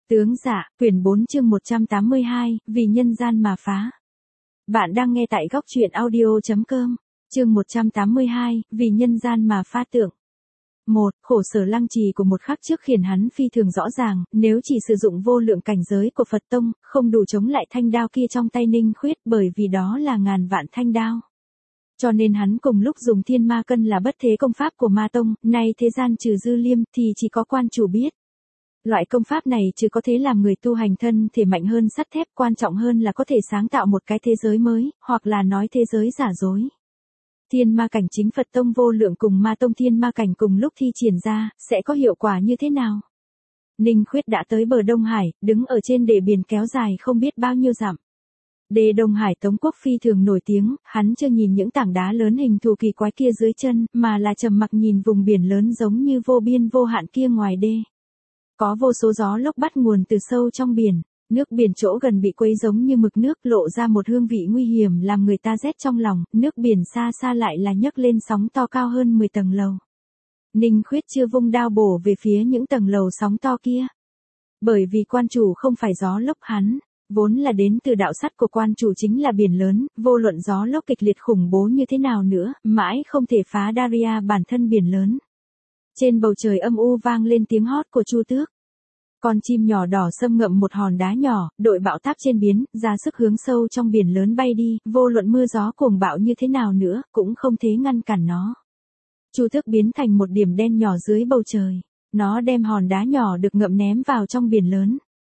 Tướng Dạ, quyển 4 chương 182, vì nhân gian mà phá. Bạn đang nghe tại góc truyện audio.com, chương 182, vì nhân gian mà phá tượng. 1. Khổ sở lăng trì của một khắc trước khiến hắn phi thường rõ ràng, nếu chỉ sử dụng vô lượng cảnh giới của Phật Tông, không đủ chống lại thanh đao kia trong tay Ninh Khuyết, bởi vì đó là ngàn vạn thanh đao. Cho nên hắn cùng lúc dùng thiên ma cân là bất thế công pháp của ma tông, nay thế gian trừ Dư Liêm thì chỉ có quan chủ biết. Loại công pháp này chứ có thể làm người tu hành thân thể mạnh hơn sắt thép, quan trọng hơn là có thể sáng tạo một cái thế giới mới, hoặc là nói thế giới giả dối. Thiên ma cảnh chính Phật Tông vô lượng cùng ma tông thiên ma cảnh cùng lúc thi triển ra, sẽ có hiệu quả như thế nào? Ninh Khuyết đã tới bờ Đông Hải, đứng ở trên đê biển kéo dài không biết bao nhiêu dặm. Đê Đông Hải Tống Quốc phi thường nổi tiếng, hắn chưa nhìn những tảng đá lớn hình thù kỳ quái kia dưới chân, mà là trầm mặc nhìn vùng biển lớn giống như vô biên vô hạn kia ngoài đê. Có vô số gió lốc bắt nguồn từ sâu trong biển, nước biển chỗ gần bị quấy giống như mực nước, lộ ra một hương vị nguy hiểm làm người ta rét trong lòng, nước biển xa xa lại là nhấc lên sóng to cao hơn 10 tầng lầu. Ninh Khuyết chưa vung đao bổ về phía những tầng lầu sóng to kia. Bởi vì quan chủ không phải gió lốc, hắn vốn là đến từ đạo sắt của quan chủ chính là biển lớn, vô luận gió lốc kịch liệt khủng bố như thế nào nữa, mãi không thể phá Daria bản thân biển lớn. Trên bầu trời âm u vang lên tiếng hót của Chu Tước. Con chim nhỏ đỏ xâm ngậm một hòn đá nhỏ, đội bão táp trên biến, ra sức hướng sâu trong biển lớn bay đi, vô luận mưa gió cuồng bạo như thế nào nữa, cũng không thể ngăn cản nó. Chu Tước biến thành một điểm đen nhỏ dưới bầu trời. Nó đem hòn đá nhỏ được ngậm ném vào trong biển lớn.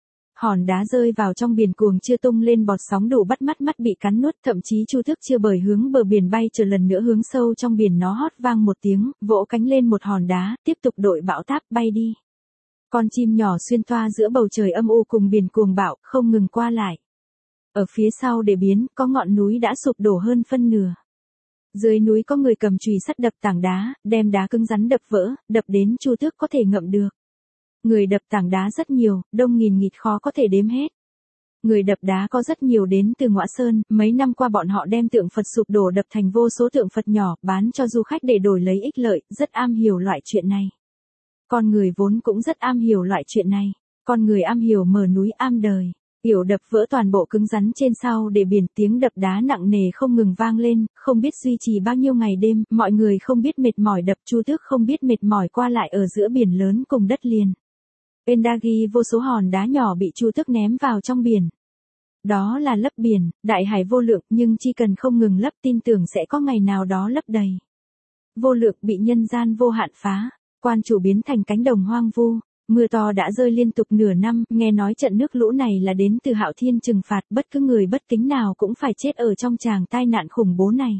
Hòn đá rơi vào trong biển cuồng chưa tung lên bọt sóng đủ bắt mắt bị cắn nuốt, thậm chí Chu Tước chưa bởi hướng bờ biển bay trở lần nữa hướng sâu trong biển, nó hót vang một tiếng, vỗ cánh lên một hòn đá, tiếp tục đội bão táp bay đi. Con chim nhỏ xuyên toa giữa bầu trời âm u cùng biển cuồng bạo, không ngừng qua lại. Ở phía sau để biến, có ngọn núi đã sụp đổ hơn phân nửa. Dưới núi có người cầm chùy sắt đập tảng đá, đem đá cứng rắn đập vỡ, đập đến Chu Tước có thể ngậm được. Người đập tảng đá rất nhiều, đông nghìn nghịt khó có thể đếm hết. Người đập đá có rất nhiều đến từ Ngõa Sơn, mấy năm qua bọn họ đem tượng Phật sụp đổ đập thành vô số tượng Phật nhỏ, bán cho du khách để đổi lấy ích lợi, rất am hiểu loại chuyện này. Con người vốn cũng rất am hiểu loại chuyện này. Con người am hiểu mở núi am đời. Hiểu đập vỡ toàn bộ cứng rắn trên sau để biển, tiếng đập đá nặng nề không ngừng vang lên, không biết duy trì bao nhiêu ngày đêm, mọi người không biết mệt mỏi đập, Chu Tước không biết mệt mỏi qua lại ở giữa biển lớn cùng đất liền. Endagi vô số hòn đá nhỏ bị Chu Tước ném vào trong biển. Đó là lấp biển, đại hải vô lượng, nhưng chỉ cần không ngừng lấp tin tưởng sẽ có ngày nào đó lấp đầy. Vô lượng bị nhân gian vô hạn phá. Quan chủ biến thành cánh đồng hoang vu, mưa to đã rơi liên tục nửa năm, nghe nói trận nước lũ này là đến từ Hạo Thiên trừng phạt, bất cứ người bất kính nào cũng phải chết ở trong tràng tai nạn khủng bố này.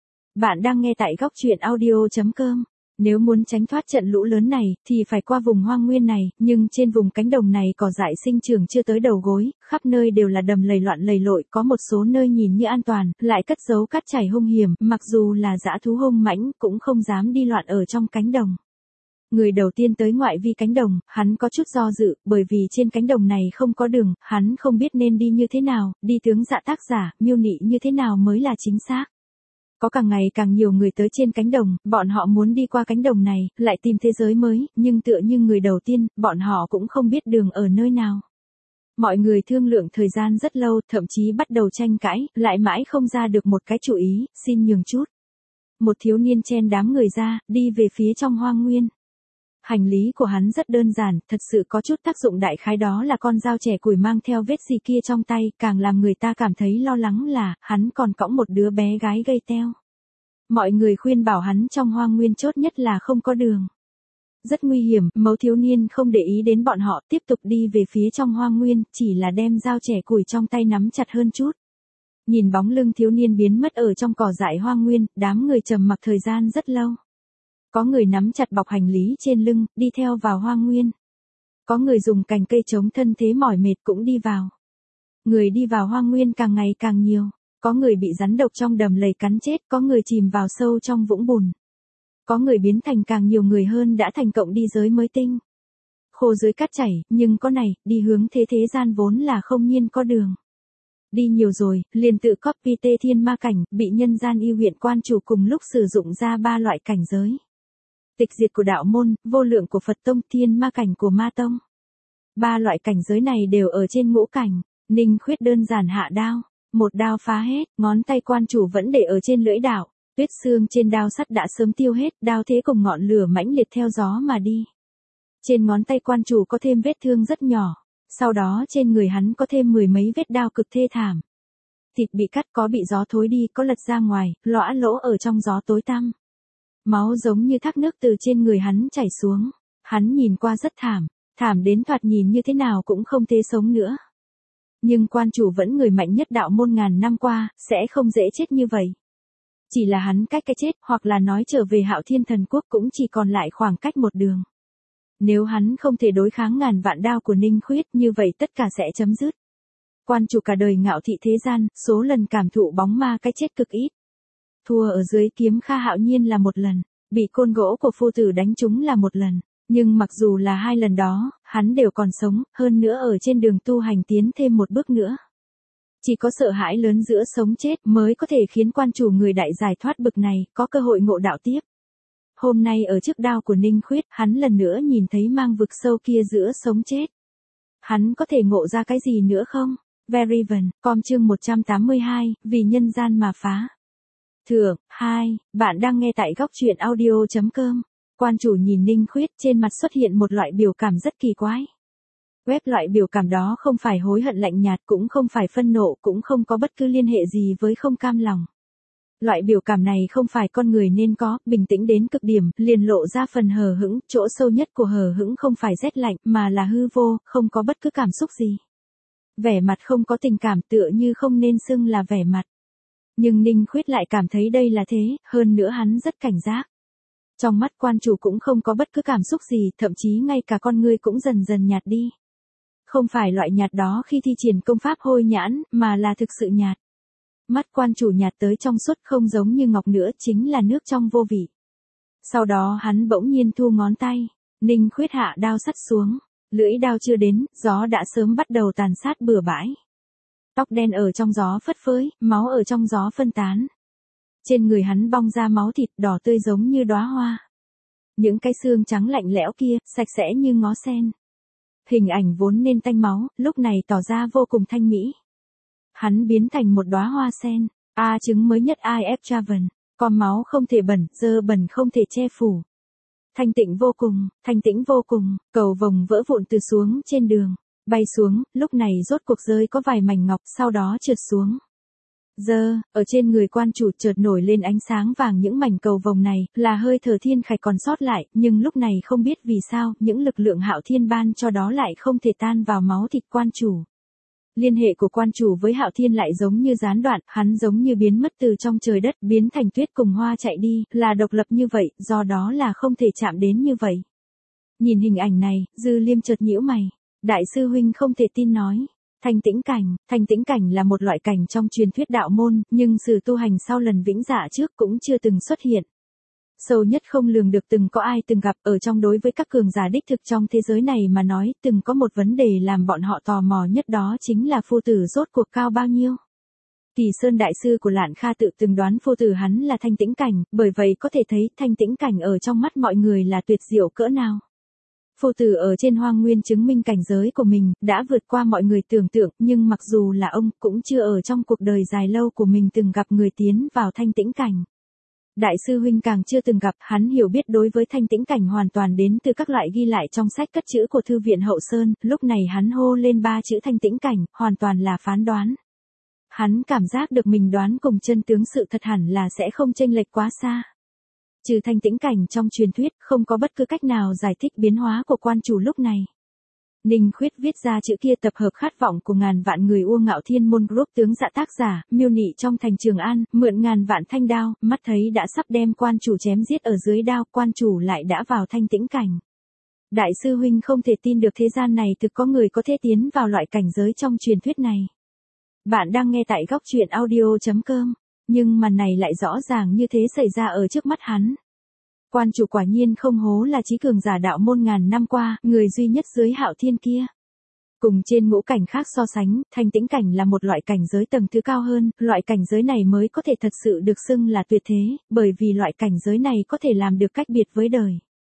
Bạn đang nghe tại góc truyện audio.com. Nếu muốn tránh thoát trận lũ lớn này, thì phải qua vùng hoang nguyên này, nhưng trên vùng cánh đồng này cỏ dại sinh trưởng chưa tới đầu gối, khắp nơi đều là đầm lầy loạn lầy lội, có một số nơi nhìn như an toàn, lại cất giấu cát chảy hung hiểm, mặc dù là dã thú hung mãnh, cũng không dám đi loạn ở trong cánh đồng. Người đầu tiên tới ngoại vi cánh đồng, hắn có chút do dự, bởi vì trên cánh đồng này không có đường, hắn không biết nên đi như thế nào, đi tướng Dạ tác giả, miêu nị như thế nào mới là chính xác. Có càng ngày càng nhiều người tới trên cánh đồng, bọn họ muốn đi qua cánh đồng này, lại tìm thế giới mới, nhưng tựa như người đầu tiên, bọn họ cũng không biết đường ở nơi nào. Mọi người thương lượng thời gian rất lâu, thậm chí bắt đầu tranh cãi, lại mãi không ra được một cái chủ ý, xin nhường chút. Một thiếu niên chen đám người ra, đi về phía trong hoang nguyên. Hành lý của hắn rất đơn giản, thật sự có chút tác dụng đại khái, đó là con dao chẻ củi mang theo vết gì kia trong tay, càng làm người ta cảm thấy lo lắng là, hắn còn cõng một đứa bé gái gây teo. Mọi người khuyên bảo hắn trong hoang nguyên chốt nhất là không có đường. Rất nguy hiểm, mấu thiếu niên không để ý đến bọn họ, tiếp tục đi về phía trong hoang nguyên, chỉ là đem dao chẻ củi trong tay nắm chặt hơn chút. Nhìn bóng lưng thiếu niên biến mất ở trong cỏ dại hoang nguyên, đám người trầm mặc thời gian rất lâu. Có người nắm chặt bọc hành lý trên lưng, đi theo vào hoang nguyên. Có người dùng cành cây chống thân thế mỏi mệt cũng đi vào. Người đi vào hoang nguyên càng ngày càng nhiều. Có người bị rắn độc trong đầm lầy cắn chết, có người chìm vào sâu trong vũng bùn. Có người biến thành càng nhiều người hơn đã thành cộng đi giới mới tinh. Khô dưới cát chảy, nhưng có này, đi hướng thế gian vốn là không nhiên có đường. Đi nhiều rồi, liền tự copy tê thiên ma cảnh, bị nhân gian yêu huyện quan chủ cùng lúc sử dụng ra 3 loại cảnh giới. Tịch diệt của đạo môn, vô lượng của Phật Tông, thiên ma cảnh của ma tông. Ba loại cảnh giới này đều ở trên ngũ cảnh. Ninh Khuyết đơn giản hạ đao, một đao phá hết, ngón tay quan chủ vẫn để ở trên lưỡi đao. Tuyết xương trên đao sắt đã sớm tiêu hết, đao thế cùng ngọn lửa mãnh liệt theo gió mà đi. Trên ngón tay quan chủ có thêm vết thương rất nhỏ, sau đó trên người hắn có thêm 10 mấy vết đao cực thê thảm. Thịt bị cắt, có bị gió thối đi, có lật ra ngoài, lõa lỗ ở trong gió tối tăm. Máu giống như thác nước từ trên người hắn chảy xuống. Hắn nhìn qua rất thảm, thảm đến thoạt nhìn như thế nào cũng không thể sống nữa. Nhưng quan chủ vẫn người mạnh nhất đạo môn ngàn năm qua, sẽ không dễ chết như vậy. Chỉ là hắn cách cái chết, hoặc là nói trở về Hạo Thiên Thần Quốc cũng chỉ còn lại khoảng cách một đường. Nếu hắn không thể đối kháng ngàn vạn đao của Ninh Khuyết, như vậy tất cả sẽ chấm dứt. Quan chủ cả đời ngạo thị thế gian, số lần cảm thụ bóng ma cái chết cực ít. Thua ở dưới kiếm Kha Hạo Nhiên là một lần, bị côn gỗ của phu tử đánh trúng là một lần. Nhưng mặc dù là hai lần đó, hắn đều còn sống, hơn nữa ở trên đường tu hành tiến thêm một bước nữa. Chỉ có sợ hãi lớn giữa sống chết mới có thể khiến quan chủ người đại giải thoát bực này, có cơ hội ngộ đạo tiếp. Hôm nay ở trước đao của Ninh Khuyết, hắn lần nữa nhìn thấy mang vực sâu kia giữa sống chết. Hắn có thể ngộ ra cái gì nữa không? Verivan, com chương 182, vì nhân gian mà phá. Thượng, 2, bạn đang nghe tại góc truyện audio.com. Quan chủ nhìn Ninh Khuyết, trên mặt xuất hiện một loại biểu cảm rất kỳ quái. Loại biểu cảm đó không phải hối hận lạnh nhạt, cũng không phải phân nộ, cũng không có bất cứ liên hệ gì với không cam lòng. Loại biểu cảm này không phải con người nên có, bình tĩnh đến cực điểm, liền lộ ra phần hờ hững, chỗ sâu nhất của hờ hững không phải rét lạnh, mà là hư vô, không có bất cứ cảm xúc gì. Vẻ mặt không có tình cảm, tựa như không nên xưng là vẻ mặt. Nhưng Ninh Khuyết lại cảm thấy đây là thế, hơn nữa hắn rất cảnh giác. Trong mắt quan chủ cũng không có bất cứ cảm xúc gì, thậm chí ngay cả con ngươi cũng dần dần nhạt đi. Không phải loại nhạt đó khi thi triển công pháp hôi nhãn, mà là thực sự nhạt. Mắt quan chủ nhạt tới trong suốt, không giống như ngọc nữa, chính là nước trong vô vị. Sau đó hắn bỗng nhiên thu ngón tay, Ninh Khuyết hạ đao sắt xuống, lưỡi đao chưa đến, gió đã sớm bắt đầu tàn sát bừa bãi. Tóc đen ở trong gió phất phới, máu ở trong gió phân tán. Trên người hắn bong ra máu thịt đỏ tươi giống như đóa hoa. Những cái xương trắng lạnh lẽo kia, sạch sẽ như ngó sen. Hình ảnh vốn nên tanh máu, lúc này tỏ ra vô cùng thanh mỹ. Hắn biến thành một đóa hoa sen. Chứng mới nhất IF Traven. Con máu không thể bẩn, dơ bẩn không thể che phủ. Thanh tĩnh vô cùng, cầu vồng vỡ vụn từ xuống trên đường. Bay xuống, lúc này rốt cuộc rơi có vài mảnh ngọc, sau đó trượt xuống. Ở trên người quan chủ chợt nổi lên ánh sáng vàng, những mảnh cầu vồng này, là hơi thở thiên khải còn sót lại, nhưng lúc này không biết vì sao, những lực lượng Hạo Thiên ban cho đó lại không thể tan vào máu thịt quan chủ. Liên hệ của quan chủ với Hạo Thiên lại giống như gián đoạn, hắn giống như biến mất từ trong trời đất, biến thành tuyết cùng hoa chạy đi, là độc lập như vậy, do đó là không thể chạm đến như vậy. Nhìn hình ảnh này, Dư Liêm chợt nhíu mày. Đại sư huynh không thể tin nói. Thanh tĩnh cảnh là một loại cảnh trong truyền thuyết đạo môn, nhưng sự tu hành sau lần vĩnh dạ trước cũng chưa từng xuất hiện. Sâu nhất không lường được, từng có ai từng gặp ở trong đối với các cường giả đích thực trong thế giới này mà nói, từng có một vấn đề làm bọn họ tò mò nhất, đó chính là phu tử rốt cuộc cao bao nhiêu. Kỳ Sơn đại sư của Lạn Kha tự từng đoán phu tử hắn là thanh tĩnh cảnh, bởi vậy có thể thấy thanh tĩnh cảnh ở trong mắt mọi người là tuyệt diệu cỡ nào. Phu tử ở trên Hoang Nguyên chứng minh cảnh giới của mình, đã vượt qua mọi người tưởng tượng, nhưng mặc dù là ông, cũng chưa ở trong cuộc đời dài lâu của mình từng gặp người tiến vào thanh tĩnh cảnh. Đại sư huynh càng chưa từng gặp, hắn hiểu biết đối với thanh tĩnh cảnh hoàn toàn đến từ các loại ghi lại trong sách cất chữ của Thư viện Hậu Sơn, lúc này hắn hô lên 3 chữ thanh tĩnh cảnh, hoàn toàn là phán đoán. Hắn cảm giác được mình đoán cùng chân tướng sự thật hẳn là sẽ không chênh lệch quá xa. Trừ thanh tĩnh cảnh trong truyền thuyết, không có bất cứ cách nào giải thích biến hóa của quan chủ lúc này. Ninh Khuyết viết ra chữ kia tập hợp khát vọng của ngàn vạn người U Ngạo Thiên Môn Group, tướng dạ tác giả, miêu nị trong thành Trường An, mượn ngàn vạn thanh đao, mắt thấy đã sắp đem quan chủ chém giết ở dưới đao, quan chủ lại đã vào thanh tĩnh cảnh. Đại sư huynh không thể tin được thế gian này thực có người có thể tiến vào loại cảnh giới trong truyền thuyết này. Bạn đang nghe tại góc truyện audio.com. Nhưng màn này lại rõ ràng như thế xảy ra ở trước mắt hắn. Quan chủ quả nhiên không hố là chí cường giả đạo môn ngàn năm qua, người duy nhất dưới Hạo Thiên kia. Cùng trên ngũ cảnh khác so sánh, thanh tĩnh cảnh là một loại cảnh giới tầng thứ cao hơn, loại cảnh giới này mới có thể thật sự được xưng là tuyệt thế, bởi vì loại cảnh giới này có thể làm được cách biệt với đời.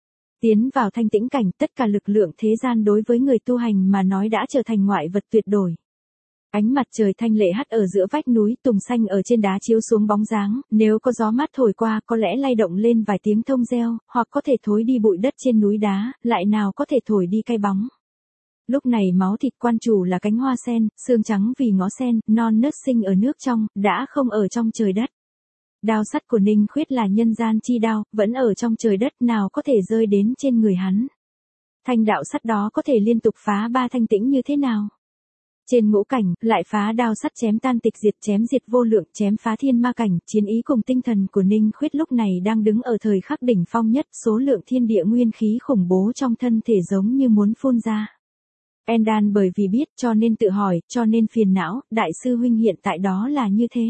Tiến vào thanh tĩnh cảnh, tất cả lực lượng thế gian đối với người tu hành mà nói đã trở thành ngoại vật tuyệt đổi. Ánh mặt trời thanh lệ hắt ở giữa vách núi, tùng xanh ở trên đá chiếu xuống bóng dáng, nếu có gió mát thổi qua có lẽ lay động lên vài tiếng thông reo, hoặc có thể thối đi bụi đất trên núi đá, lại nào có thể thổi đi cái bóng. Lúc này máu thịt quan chủ là cánh hoa sen, xương trắng vì ngó sen, non nớt sinh ở nước trong, đã không ở trong trời đất. Đao sắt của Ninh Khuyết là nhân gian chi đao, vẫn ở trong trời đất, nào có thể rơi đến trên người hắn. Thanh đạo sắt đó có thể liên tục phá ba thanh tĩnh như thế nào? Trên ngũ cảnh, lại phá đao sắt chém tan tịch diệt, chém diệt vô lượng, chém phá thiên ma cảnh, chiến ý cùng tinh thần của Ninh Khuyết lúc này đang đứng ở thời khắc đỉnh phong nhất, số lượng thiên địa nguyên khí khủng bố trong thân thể giống như muốn phun ra. Endan bởi vì biết cho nên tự hỏi, cho nên phiền não, đại sư huynh hiện tại đó là như thế.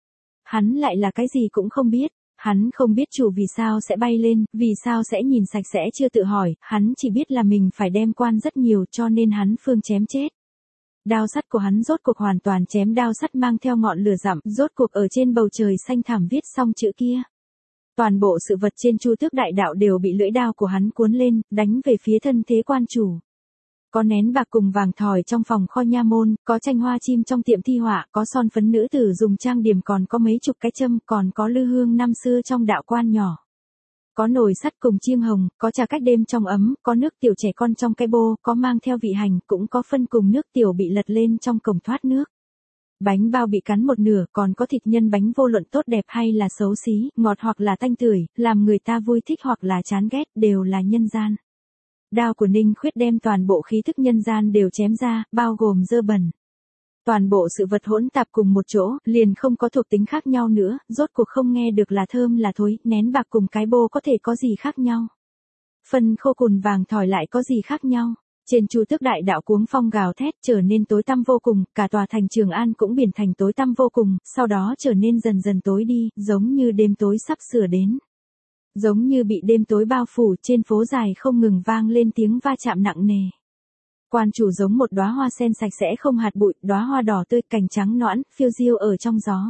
Hắn lại là cái gì cũng không biết. Hắn không biết chủ vì sao sẽ bay lên, vì sao sẽ nhìn sạch sẽ chưa tự hỏi, hắn chỉ biết là mình phải đem quan rất nhiều cho nên hắn phương chém chết. Đao sắt của hắn rốt cuộc hoàn toàn chém đao sắt mang theo ngọn lửa dặm, rốt cuộc ở trên bầu trời xanh thẳm viết xong chữ kia. Toàn bộ sự vật trên Chu Tước Đại Đạo đều bị lưỡi đao của hắn cuốn lên, đánh về phía thân thế quan chủ. Có nén bạc cùng vàng thỏi trong phòng kho nha môn, có tranh hoa chim trong tiệm thi họa, có son phấn nữ tử dùng trang điểm, còn có mấy chục cái châm, còn có lư hương năm xưa trong đạo quan nhỏ. Có nồi sắt cùng chiêng hồng, có trà cách đêm trong ấm, có nước tiểu trẻ con trong cái bô, có mang theo vị hành, cũng có phân cùng nước tiểu bị lật lên trong cổng thoát nước. Bánh bao bị cắn một nửa, còn có thịt nhân bánh vô luận tốt đẹp hay là xấu xí, ngọt hoặc là tanh tưởi, làm người ta vui thích hoặc là chán ghét, đều là nhân gian. Đao của Ninh Khuyết đem toàn bộ khí thức nhân gian đều chém ra, bao gồm dơ bẩn. Toàn bộ sự vật hỗn tạp cùng một chỗ, liền không có thuộc tính khác nhau nữa, rốt cuộc không nghe được là thơm là thối, nén bạc cùng cái bô có thể có gì khác nhau. Phân khô cùn vàng thỏi lại có gì khác nhau. Trên Chu Tước Đại Đạo cuống phong gào thét trở nên tối tăm vô cùng, cả tòa thành Trường An cũng biển thành tối tăm vô cùng, sau đó trở nên dần dần tối đi, giống như đêm tối sắp sửa đến. Giống như bị đêm tối bao phủ, trên phố dài không ngừng vang lên tiếng va chạm nặng nề. Quan chủ giống một đóa hoa sen sạch sẽ không hạt bụi, đóa hoa đỏ tươi, cành trắng nõn, phiêu diêu ở trong gió.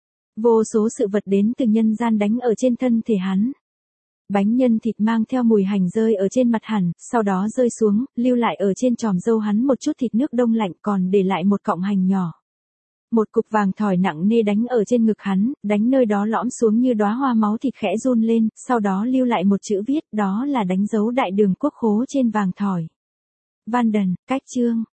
Vô số sự vật đến từ nhân gian đánh ở trên thân thể hắn. Bánh nhân thịt mang theo mùi hành rơi ở trên mặt hắn, sau đó rơi xuống, lưu lại ở trên tròm râu hắn một chút thịt nước đông lạnh, còn để lại một cọng hành nhỏ. Một cục vàng thỏi nặng nề đánh ở trên ngực hắn, đánh nơi đó lõm xuống như đóa hoa, máu thịt khẽ run lên, sau đó lưu lại một chữ viết, đó là đánh dấu Đại Đường Quốc Khố trên vàng thỏi. Văn Đần, cách chương.